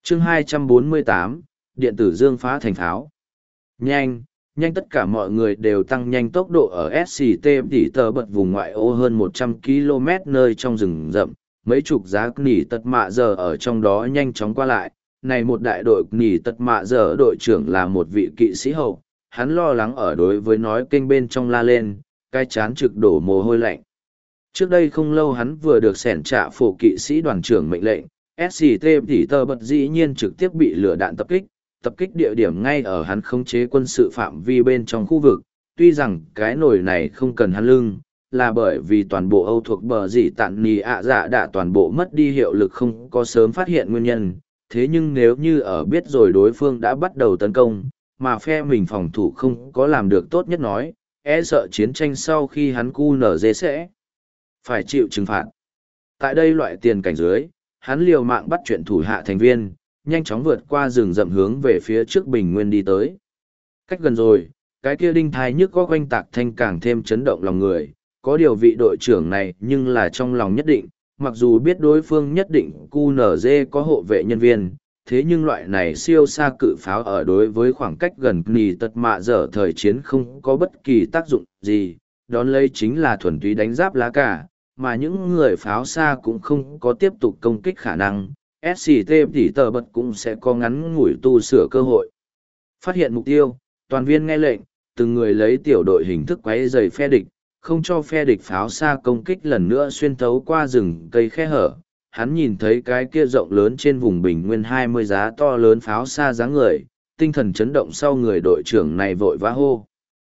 chương 248, điện tử dương phá thành pháo. Nhanh, nhanh tất cả mọi người đều tăng nhanh tốc độ ở SCT tỉ tờ bật vùng ngoại ô hơn 100 km nơi trong rừng rậm, mấy chục giá nỉ tật mạ giờ ở trong đó nhanh chóng qua lại. Này một đại đội nỉ tật mạ giờ đội trưởng là một vị kỵ sĩ hậu, hắn lo lắng ở đối với nói kênh bên trong la lên, cái chán trực đổ mồ hôi lạnh. Trước đây không lâu hắn vừa được sẻn trạ phổ kỵ sĩ đoàn trưởng mệnh lệnh, SCT tỉ tờ bật dĩ nhiên trực tiếp bị lửa đạn tập kích địa điểm ngay ở hắn khống chế quân sự phạm vi bên trong khu vực. Tuy rằng cái nồi này không cần hắn lưng, là bởi vì toàn bộ Âu thuộc bờ dì tạn nì ạ dạ đã toàn bộ mất đi hiệu lực không có sớm phát hiện nguyên nhân. Thế nhưng nếu như ở biết rồi đối phương đã bắt đầu tấn công, mà phe mình phòng thủ không có làm được tốt nhất nói, e sợ chiến tranh sau khi hắn cu nở dê sẽ phải chịu trừng phạt. Tại đây loại tiền cảnh dưới, hắn liều mạng bắt chuyện thủ hạ thành viên, nhanh chóng vượt qua rừng rậm hướng về phía trước bình nguyên đi tới. Cách gần rồi, cái kia đinh thai nhức có quanh tạc thanh càng thêm chấn động lòng người, có điều vị đội trưởng này nhưng là trong lòng nhất định, mặc dù biết đối phương nhất định QNZ có hộ vệ nhân viên, thế nhưng loại này siêu xa cự pháo ở đối với khoảng cách gần nì tật mạ dở thời chiến không có bất kỳ tác dụng gì, đón lấy chính là thuần túy đánh giáp lá cả, mà những người pháo xa cũng không có tiếp tục công kích khả năng. SCT tỉ tờ bật cũng sẽ có ngắn ngủi tu sửa cơ hội. Phát hiện mục tiêu, toàn viên nghe lệnh, từng người lấy tiểu đội hình thức quấy rầy phe địch, không cho phe địch pháo xa công kích lần nữa xuyên thấu qua rừng cây khe hở. Hắn nhìn thấy cái kia rộng lớn trên vùng bình nguyên 20 giá to lớn pháo xa dáng người, tinh thần chấn động sau người đội trưởng này vội vã hô.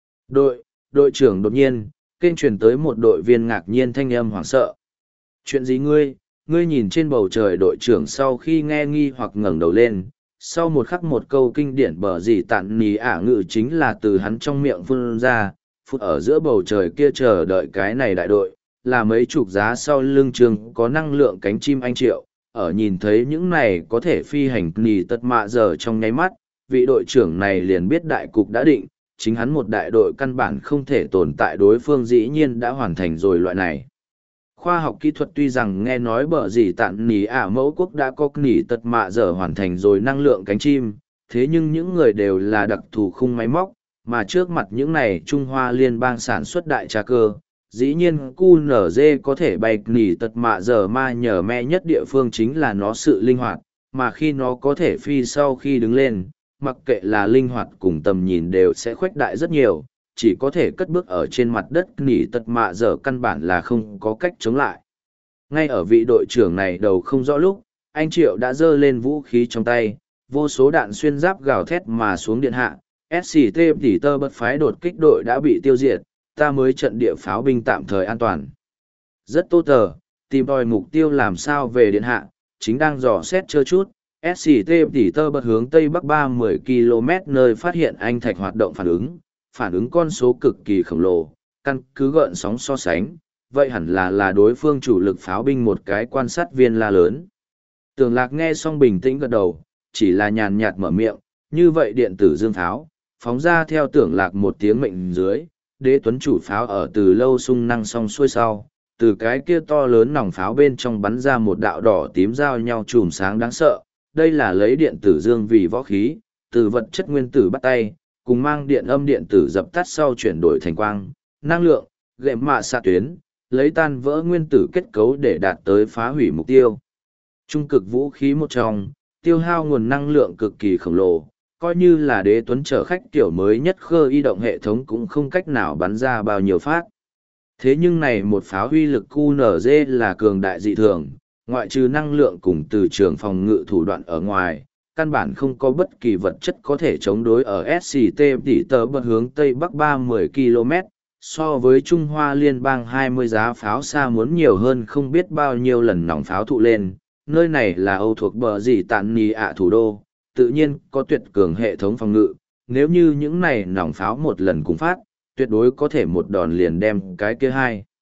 Đội trưởng đột nhiên, kênh truyền tới một đội viên ngạc nhiên thanh âm hoảng sợ. Chuyện gì ngươi nhìn trên bầu trời đội trưởng sau khi nghe nghi hoặc ngẩng đầu lên, sau một khắc một câu kinh điển bở gì tạn nì ả ngự chính là từ hắn trong miệng phun ra, phút ở giữa bầu trời kia chờ đợi cái này đại đội, là mấy chục giá sau lưng trường có năng lượng cánh chim anh triệu, ở nhìn thấy những này có thể phi hành nì tật mạ giờ trong nháy mắt, vị đội trưởng này liền biết đại cục đã định, chính hắn một đại đội căn bản không thể tồn tại đối phương dĩ nhiên đã hoàn thành rồi loại này. Khoa học kỹ thuật tuy rằng nghe nói bở gì tạn nỉ ả mẫu quốc đã có nỉ tật mạ giờ hoàn thành rồi năng lượng cánh chim, thế nhưng những người đều là đặc thù khung máy móc, mà trước mặt những này Trung Hoa liên bang sản xuất đại trà cơ, dĩ nhiên QNZ có thể bay nỉ tật mạ giờ ma nhờ me nhất địa phương chính là nó sự linh hoạt, mà khi nó có thể phi sau khi đứng lên, mặc kệ là linh hoạt cùng tầm nhìn đều sẽ khuếch đại rất nhiều, chỉ có thể cất bước ở trên mặt đất nỉ tật mạ giờ căn bản là không có cách chống lại. Ngay ở vị đội trưởng này đầu không rõ lúc, anh Triệu đã giơ lên vũ khí trong tay, vô số đạn xuyên giáp gào thét mà xuống điện hạ, SCT tỉ tơ bất phái đột kích đội đã bị tiêu diệt, ta mới trận địa pháo binh tạm thời an toàn. Rất tốt tờ, tìm tòi mục tiêu làm sao về điện hạ, chính đang dò xét chơ chút, SCT tỉ tơ bật hướng tây bắc 30 km nơi phát hiện anh thạch hoạt động phản ứng con số cực kỳ khổng lồ, căn cứ gợn sóng so sánh, vậy hẳn là đối phương chủ lực pháo binh một cái quan sát viên la lớn. Tường Lạc nghe xong bình tĩnh gật đầu, chỉ là nhàn nhạt mở miệng, như vậy điện tử dương pháo, phóng ra theo Tưởng Lạc một tiếng mệnh dưới, Đế Tuấn chủ pháo ở từ lâu sung năng song xuôi sau, từ cái kia to lớn nòng pháo bên trong bắn ra một đạo đỏ tím giao nhau chùm sáng đáng sợ, đây là lấy điện tử dương vì võ khí, từ vật chất nguyên tử bắt tay, cùng mang điện âm điện tử dập tắt sau chuyển đổi thành quang, năng lượng, gệm mạ xạ tuyến, lấy tan vỡ nguyên tử kết cấu để đạt tới phá hủy mục tiêu. Trung cực vũ khí một trong, tiêu hao nguồn năng lượng cực kỳ khổng lồ, coi như là Đế Tuấn chở khách kiểu mới nhất khơ y động hệ thống cũng không cách nào bắn ra bao nhiêu phát. Thế nhưng này một pháo huy lực QNZ là cường đại dị thường, ngoại trừ năng lượng cùng từ trường phòng ngự thủ đoạn ở ngoài, căn bản không có bất kỳ vật chất có thể chống đối ở SCT tỉ tờ bật hướng tây bắc 30 km, so với Trung Hoa liên bang 20 giá pháo xa muốn nhiều hơn không biết bao nhiêu lần nòng pháo thụ lên. Nơi này là Âu thuộc bờ gì tạn nì ạ thủ đô, tự nhiên có tuyệt cường hệ thống phòng ngự, nếu như những này nòng pháo một lần cùng phát, tuyệt đối có thể một đòn liền đem cái kia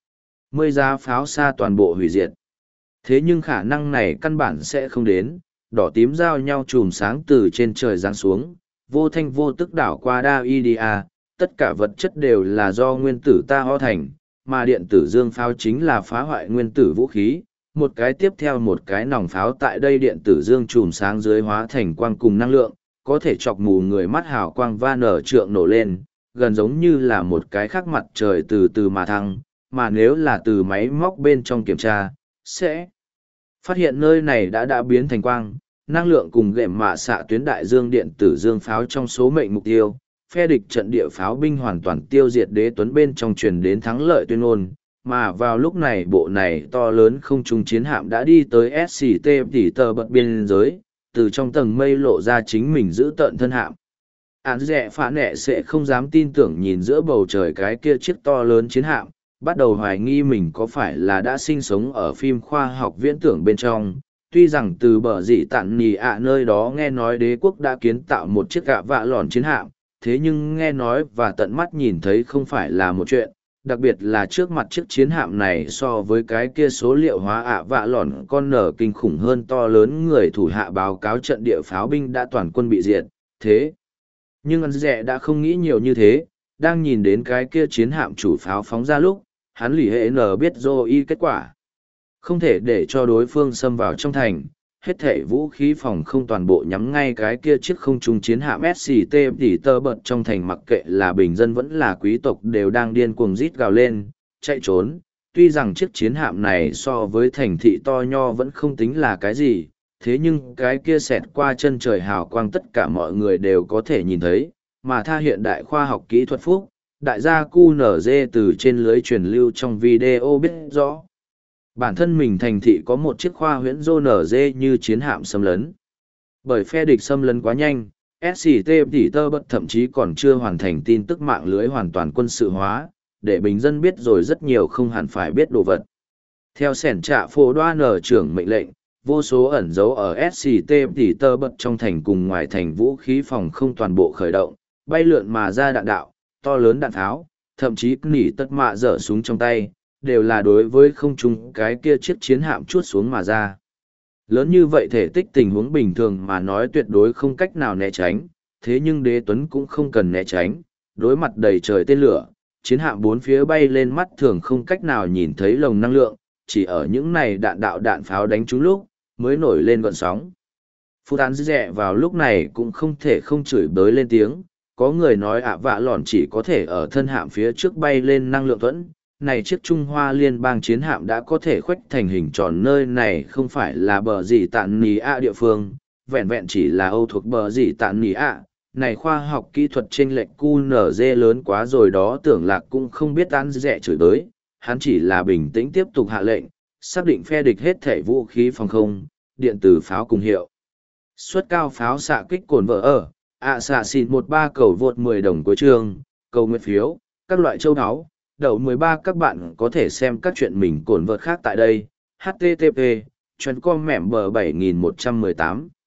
20 giá pháo xa toàn bộ hủy diệt. Thế nhưng khả năng này căn bản sẽ không đến, đỏ tím giao nhau chùm sáng từ trên trời giáng xuống, vô thanh vô tức đảo qua đa idia, tất cả vật chất đều là do nguyên tử ta ho thành, mà điện tử dương pháo chính là phá hoại nguyên tử vũ khí, một cái tiếp theo một cái nòng pháo tại đây điện tử dương chùm sáng dưới hóa thành quang cùng năng lượng, có thể chọc mù người mắt hào quang va nở trượng nổ lên, gần giống như là một cái khắc mặt trời từ từ mà thăng, mà nếu là từ máy móc bên trong kiểm tra, sẽ phát hiện nơi này đã biến thành quang, năng lượng cùng gệm mạ xạ tuyến đại dương điện tử dương pháo trong số mệnh mục tiêu. Phe địch trận địa pháo binh hoàn toàn tiêu diệt đế tuấn bên trong truyền đến thắng lợi tuyên ngôn, mà vào lúc này bộ này to lớn không trung chiến hạm đã đi tới SCT tỉ tờ bật biên giới, từ trong tầng mây lộ ra chính mình giữ tợn thân hạm. Án rẻ phá nẹ sẽ không dám tin tưởng nhìn giữa bầu trời cái kia chiếc to lớn chiến hạm, bắt đầu hoài nghi mình có phải là đã sinh sống ở phim khoa học viễn tưởng bên trong. Tuy rằng từ bờ dị tản nì ạ nơi đó nghe nói đế quốc đã kiến tạo một chiếc gạ vạ lòn chiến hạm, thế nhưng nghe nói và tận mắt nhìn thấy không phải là một chuyện, đặc biệt là trước mặt chiếc chiến hạm này so với cái kia số liệu hóa ạ vạ lòn con nở kinh khủng hơn to lớn, người thủ hạ báo cáo trận địa pháo binh đã toàn quân bị diệt, thế. Nhưng ăn dẹ đã không nghĩ nhiều như thế, đang nhìn đến cái kia chiến hạm chủ pháo phóng ra lúc, hắn lì hệ nở biết dô y kết quả. Không thể để cho đối phương xâm vào trong thành, hết thể vũ khí phòng không toàn bộ nhắm ngay cái kia chiếc không trung chiến hạm SCT tỉ tơ bật trong thành, mặc kệ là bình dân vẫn là quý tộc đều đang điên cuồng rít gào lên, chạy trốn. Tuy rằng chiếc chiến hạm này so với thành thị to nho vẫn không tính là cái gì, thế nhưng cái kia xẹt qua chân trời hào quang tất cả mọi người đều có thể nhìn thấy, mà tha hiện đại khoa học kỹ thuật phúc, đại gia QNZ từ trên lưới truyền lưu trong video biết rõ. Bản thân mình thành thị có một chiếc khoa huyễn rô nở dê như chiến hạm xâm lấn. Bởi phe địch xâm lấn quá nhanh, SCT tỉ tơ bật thậm chí còn chưa hoàn thành tin tức mạng lưới hoàn toàn quân sự hóa, để bình dân biết rồi rất nhiều không hẳn phải biết đồ vật. Theo sẻn trạ phổ đoa nở trưởng mệnh lệnh, vô số ẩn dấu ở SCT tỉ tơ bật trong thành cùng ngoài thành vũ khí phòng không toàn bộ khởi động, bay lượn mà ra đạn đạo, to lớn đạn tháo, thậm chí nỉ tất mạ dở súng trong tay, đều là đối với không trung cái kia chiếc chiến hạm chuốt xuống mà ra. Lớn như vậy thể tích tình huống bình thường mà nói tuyệt đối không cách nào né tránh, thế nhưng đế tuấn cũng không cần né tránh, đối mặt đầy trời tên lửa, chiến hạm bốn phía bay lên mắt thường không cách nào nhìn thấy lồng năng lượng, chỉ ở những này đạn đạo đạn pháo đánh trúng lúc, mới nổi lên gọn sóng. Phu tán rẻ vào lúc này cũng không thể không chửi bới lên tiếng, có người nói ạ vạ lòn chỉ có thể ở thân hạm phía trước bay lên năng lượng thuẫn. Này chiếc Trung Hoa liên bang chiến hạm đã có thể khoách thành hình tròn, nơi này không phải là bờ gì tạn nì ạ địa phương, vẹn vẹn chỉ là Âu thuộc bờ gì tạn nì ạ. Này khoa học kỹ thuật chênh lệch QNZ lớn quá rồi đó, Tưởng Lạc cũng không biết án rẻ chửi tới, hắn chỉ là bình tĩnh tiếp tục hạ lệnh, xác định phe địch hết thể vũ khí phòng không, điện tử pháo cùng hiệu. Suất cao pháo xạ kích cồn vợ ở, xạ xịt 13 cầu vượt 10 đồng cuối chương, cầu nguyện phiếu, các loại châu áo. Đầu 13 các bạn có thể xem các chuyện mình cồn vợt khác tại đây. http://com mẻm bờ 7118